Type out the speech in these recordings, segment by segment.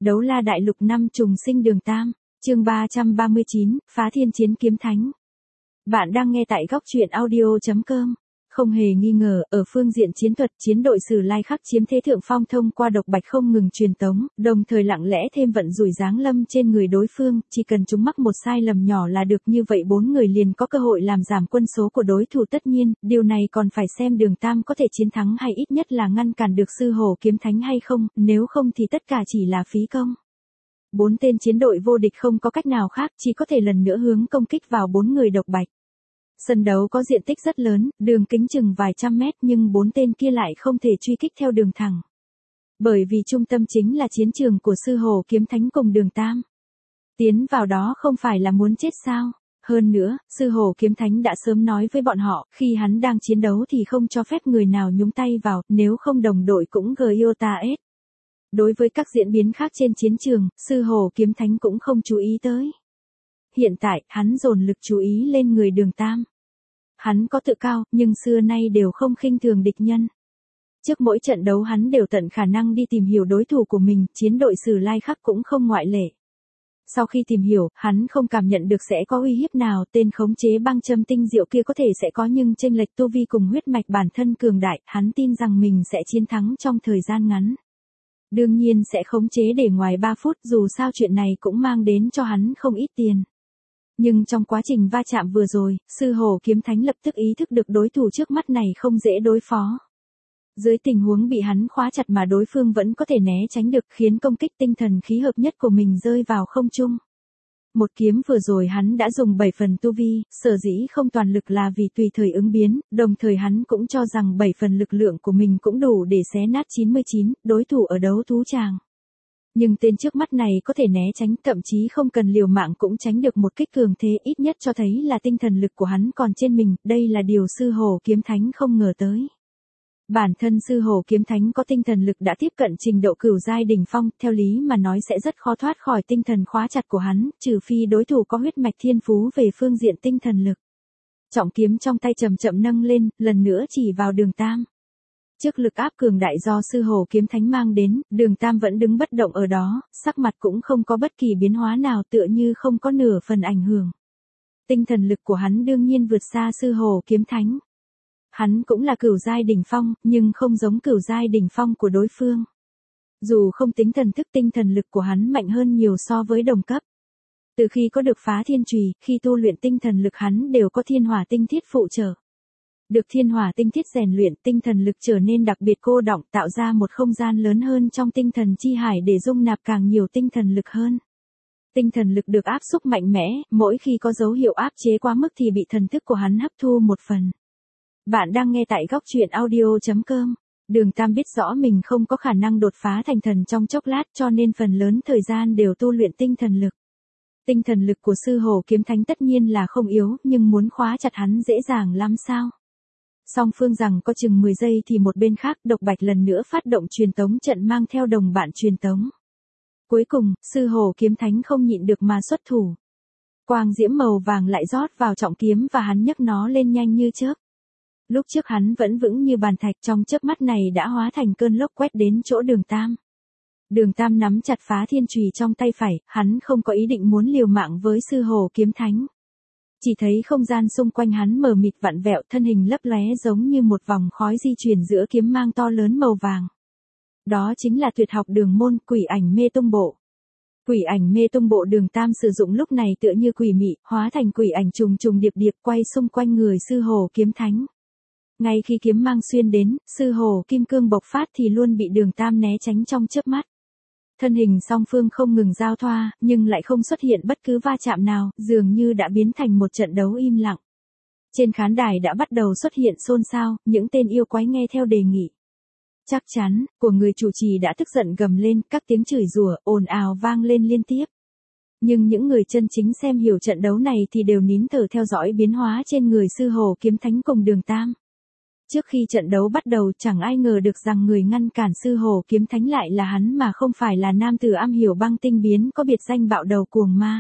Đấu la đại lục năm trùng sinh đường Tam, chương 339, phá thiên chiến kiếm thánh. Bạn đang nghe tại góc truyện audio.com. Không hề nghi ngờ, ở phương diện chiến thuật, chiến đội Sử Lai Khắc chiếm thế thượng phong thông qua độc bạch không ngừng truyền tống, đồng thời lặng lẽ thêm vận rủi giáng lâm trên người đối phương, chỉ cần chúng mắc một sai lầm nhỏ là được, như vậy 4 người liền có cơ hội làm giảm quân số của đối thủ. Tất nhiên, điều này còn phải xem đường Tam có thể chiến thắng hay ít nhất là ngăn cản được sư hổ kiếm thánh hay không, nếu không thì tất cả chỉ là phí công. 4 tên chiến đội vô địch không có cách nào khác, chỉ có thể lần nữa hướng công kích vào 4 người độc bạch. Sân đấu có diện tích rất lớn, đường kính chừng vài trăm mét, nhưng 4 tên kia lại không thể truy kích theo đường thẳng. Bởi vì trung tâm chính là chiến trường của sư hổ kiếm thánh cùng đường Tam. Tiến vào đó không phải là muốn chết sao? Hơn nữa, sư hổ kiếm thánh đã sớm nói với bọn họ, khi hắn đang chiến đấu thì không cho phép người nào nhúng tay vào, nếu không đồng đội cũng GIOTA-S. Đối với các diễn biến khác trên chiến trường, sư hổ kiếm thánh cũng không chú ý tới. Hiện tại, hắn dồn lực chú ý lên người đường Tam. Hắn có tự cao, nhưng xưa nay đều không khinh thường địch nhân. Trước mỗi trận đấu hắn đều tận khả năng đi tìm hiểu đối thủ của mình, chiến đội Sử Lai Khắc cũng không ngoại lệ. Sau khi tìm hiểu, hắn không cảm nhận được sẽ có uy hiếp nào, tên khống chế băng châm tinh diệu kia có thể sẽ có, nhưng chênh lệch tu vi cùng huyết mạch bản thân cường đại, hắn tin rằng mình sẽ chiến thắng trong thời gian ngắn. Đương nhiên sẽ khống chế để ngoài 3 phút, dù sao chuyện này cũng mang đến cho hắn không ít tiền. Nhưng trong quá trình va chạm vừa rồi, sư hổ kiếm thánh lập tức ý thức được đối thủ trước mắt này không dễ đối phó. Dưới tình huống bị hắn khóa chặt mà đối phương vẫn có thể né tránh được, khiến công kích tinh thần khí hợp nhất của mình rơi vào không trung. Một kiếm vừa rồi hắn đã dùng 7 phần tu vi, sở dĩ không toàn lực là vì tùy thời ứng biến, đồng thời hắn cũng cho rằng 7 phần lực lượng của mình cũng đủ để xé nát 99 đối thủ ở đấu thú tràng. Nhưng tên trước mắt này có thể né tránh, thậm chí không cần liều mạng cũng tránh được một kích cường thế, ít nhất cho thấy là tinh thần lực của hắn còn trên mình, đây là điều sư hổ kiếm thánh không ngờ tới. Bản thân sư hổ kiếm thánh có tinh thần lực đã tiếp cận trình độ cửu giai đỉnh phong, theo lý mà nói sẽ rất khó thoát khỏi tinh thần khóa chặt của hắn, trừ phi đối thủ có huyết mạch thiên phú về phương diện tinh thần lực. Trọng kiếm trong tay chậm chậm nâng lên, lần nữa chỉ vào đường Tam. Trước lực áp cường đại do sư hổ kiếm thánh mang đến, đường Tam vẫn đứng bất động ở đó, sắc mặt cũng không có bất kỳ biến hóa nào, tựa như không có nửa phần ảnh hưởng. Tinh thần lực của hắn đương nhiên vượt xa sư hổ kiếm thánh. Hắn cũng là cửu giai đỉnh phong, nhưng không giống cửu giai đỉnh phong của đối phương. Dù không tính thần thức, tinh thần lực của hắn mạnh hơn nhiều so với đồng cấp. Từ khi có được phá thiên chùy, khi tu luyện tinh thần lực hắn đều có thiên hỏa tinh thiết phụ trợ. Được thiên hỏa tinh thiết rèn luyện, tinh thần lực trở nên đặc biệt cô đọng, tạo ra một không gian lớn hơn trong tinh thần chi hải để dung nạp càng nhiều tinh thần lực hơn. Tinh thần lực được áp xúc mạnh mẽ, mỗi khi có dấu hiệu áp chế quá mức thì bị thần thức của hắn hấp thu một phần. Bạn đang nghe tại góc truyện audio.com. Đường Tam biết rõ mình không có khả năng đột phá thành thần trong chốc lát, cho nên phần lớn thời gian đều tu luyện tinh thần lực. Tinh thần lực của sư hổ kiếm thánh tất nhiên là không yếu, nhưng muốn khóa chặt hắn dễ dàng lắm sao? Song phương rằng có chừng 10 giây thì một bên khác độc bạch lần nữa phát động truyền tống trận mang theo đồng bạn truyền tống. Cuối cùng, sư hổ kiếm thánh không nhịn được mà xuất thủ. Quang diễm màu vàng lại rót vào trọng kiếm và hắn nhấc nó lên nhanh như chớp. Lúc trước hắn vẫn vững như bàn thạch, trong chớp mắt này đã hóa thành cơn lốc quét đến chỗ đường Tam. Đường Tam nắm chặt phá thiên chùy trong tay phải, hắn không có ý định muốn liều mạng với sư hổ kiếm thánh. Chỉ thấy không gian xung quanh hắn mờ mịt vặn vẹo, thân hình lấp lóe giống như một vòng khói di chuyển giữa kiếm mang to lớn màu vàng. Đó chính là tuyệt học đường môn quỷ ảnh mê tung bộ. Quỷ ảnh mê tung bộ đường Tam sử dụng lúc này tựa như quỷ mị, hóa thành quỷ ảnh trùng trùng điệp điệp quay xung quanh người sư hổ kiếm thánh. Ngay khi kiếm mang xuyên đến, sư hổ kim cương bộc phát thì luôn bị đường Tam né tránh trong chớp mắt. Thân hình song phương không ngừng giao thoa, nhưng lại không xuất hiện bất cứ va chạm nào, dường như đã biến thành một trận đấu im lặng. Trên khán đài đã bắt đầu xuất hiện xôn xao, những tên yêu quái nghe theo đề nghị. Chắc chắn, của người chủ trì đã tức giận gầm lên, các tiếng chửi rủa, ồn ào vang lên liên tiếp. Nhưng những người chân chính xem hiểu trận đấu này thì đều nín thở theo dõi biến hóa trên người sư hổ kiếm thánh cùng đường Tam. Trước khi trận đấu bắt đầu chẳng ai ngờ được rằng người ngăn cản sư hổ kiếm thánh lại là hắn mà không phải là nam tử am hiểu băng tinh biến có biệt danh bạo đầu cuồng ma.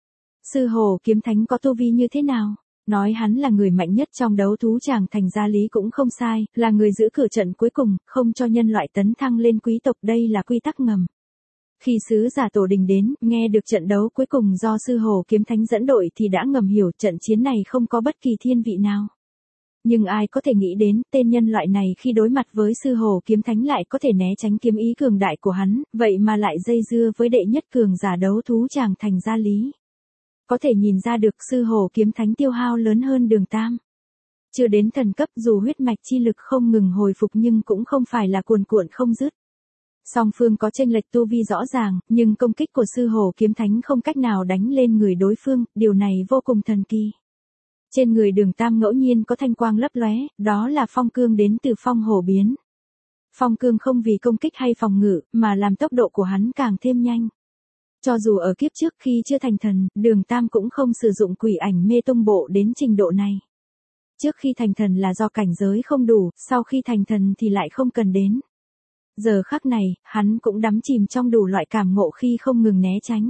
Sư hổ kiếm thánh có tu vi như thế nào? Nói hắn là người mạnh nhất trong đấu thú tràng thành gia lý cũng không sai, là người giữ cửa trận cuối cùng, không cho nhân loại tấn thăng lên quý tộc, đây là quy tắc ngầm. Khi sứ giả Tổ Đình đến, nghe được trận đấu cuối cùng do Sư Hồ Kiếm Thánh dẫn đội thì đã ngầm hiểu trận chiến này không có bất kỳ thiên vị nào. Nhưng ai có thể nghĩ đến, tên nhân loại này khi đối mặt với Sư Hồ Kiếm Thánh lại có thể né tránh kiếm ý cường đại của hắn, vậy mà lại dây dưa với đệ nhất cường giả đấu thú Tràng Thành Gia Lý. Có thể nhìn ra được Sư Hồ Kiếm Thánh tiêu hao lớn hơn Đường Tam. Chưa đến thần cấp dù huyết mạch chi lực không ngừng hồi phục nhưng cũng không phải là cuồn cuộn không dứt. Song phương có chênh lệch tu vi rõ ràng, nhưng công kích của Sư Hồ Kiếm Thánh không cách nào đánh lên người đối phương, điều này vô cùng thần kỳ. Trên người Đường Tam ngẫu nhiên có thanh quang lấp lóe, đó là phong cương đến từ phong hổ biến. Phong cương không vì công kích hay phòng ngự, mà làm tốc độ của hắn càng thêm nhanh. Cho dù ở kiếp trước khi chưa thành thần, Đường Tam cũng không sử dụng quỷ ảnh mê tông bộ đến trình độ này. Trước khi thành thần là do cảnh giới không đủ, sau khi thành thần thì lại không cần đến. Giờ khắc này, hắn cũng đắm chìm trong đủ loại cảm ngộ khi không ngừng né tránh.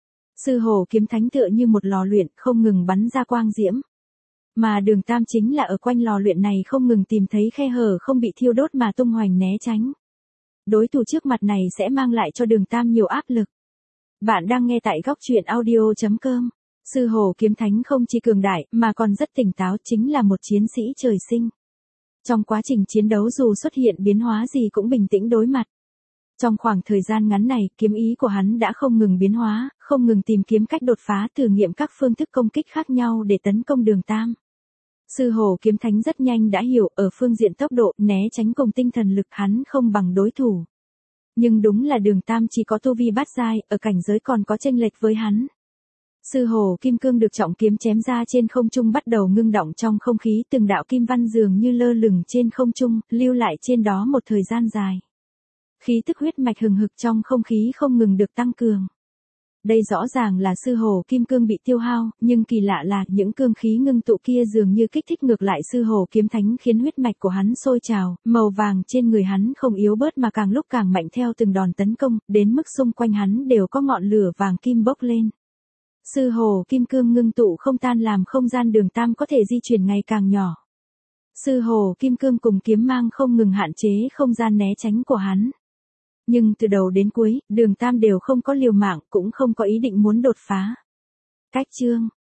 Sư Hồ Kiếm Thánh tựa như một lò luyện, không ngừng bắn ra quang diễm. Mà Đường Tam chính là ở quanh lò luyện này không ngừng tìm thấy khe hở không bị thiêu đốt mà tung hoành né tránh. Đối thủ trước mặt này sẽ mang lại cho Đường Tam nhiều áp lực. Bạn đang nghe tại góc truyện audio.com. Sư Hồ Kiếm Thánh không chỉ cường đại mà còn rất tỉnh táo, chính là một chiến sĩ trời sinh. Trong quá trình chiến đấu dù xuất hiện biến hóa gì cũng bình tĩnh đối mặt. Trong khoảng thời gian ngắn này, kiếm ý của hắn đã không ngừng biến hóa, không ngừng tìm kiếm cách đột phá, thử nghiệm các phương thức công kích khác nhau để tấn công Đường Tam. Sư Hồ Kiếm Thánh rất nhanh đã hiểu, ở phương diện tốc độ, né tránh cùng tinh thần lực hắn không bằng đối thủ. Nhưng đúng là Đường Tam chỉ có tu vi bát giai, ở cảnh giới còn có chênh lệch với hắn. Sư Hồ Kim Cương được trọng kiếm chém ra trên không trung bắt đầu ngưng động trong không khí, từng đạo kim văn dường như lơ lửng trên không trung, lưu lại trên đó một thời gian dài. Khí tức huyết mạch hừng hực trong không khí không ngừng được tăng cường. Đây rõ ràng là Sư Hồ Kim Cương bị tiêu hao, nhưng kỳ lạ là những cương khí ngưng tụ kia dường như kích thích ngược lại Sư Hồ Kiếm Thánh khiến huyết mạch của hắn sôi trào, màu vàng trên người hắn không yếu bớt mà càng lúc càng mạnh theo từng đòn tấn công, đến mức xung quanh hắn đều có ngọn lửa vàng kim bốc lên. Sư Hồ Kim Cương ngưng tụ không tan làm không gian Đường Tam có thể di chuyển ngày càng nhỏ. Sư Hồ Kim Cương cùng kiếm mang không ngừng hạn chế không gian né tránh của hắn. Nhưng từ đầu đến cuối, Đường Tam đều không có liều mạng, cũng không có ý định muốn đột phá. Cách chương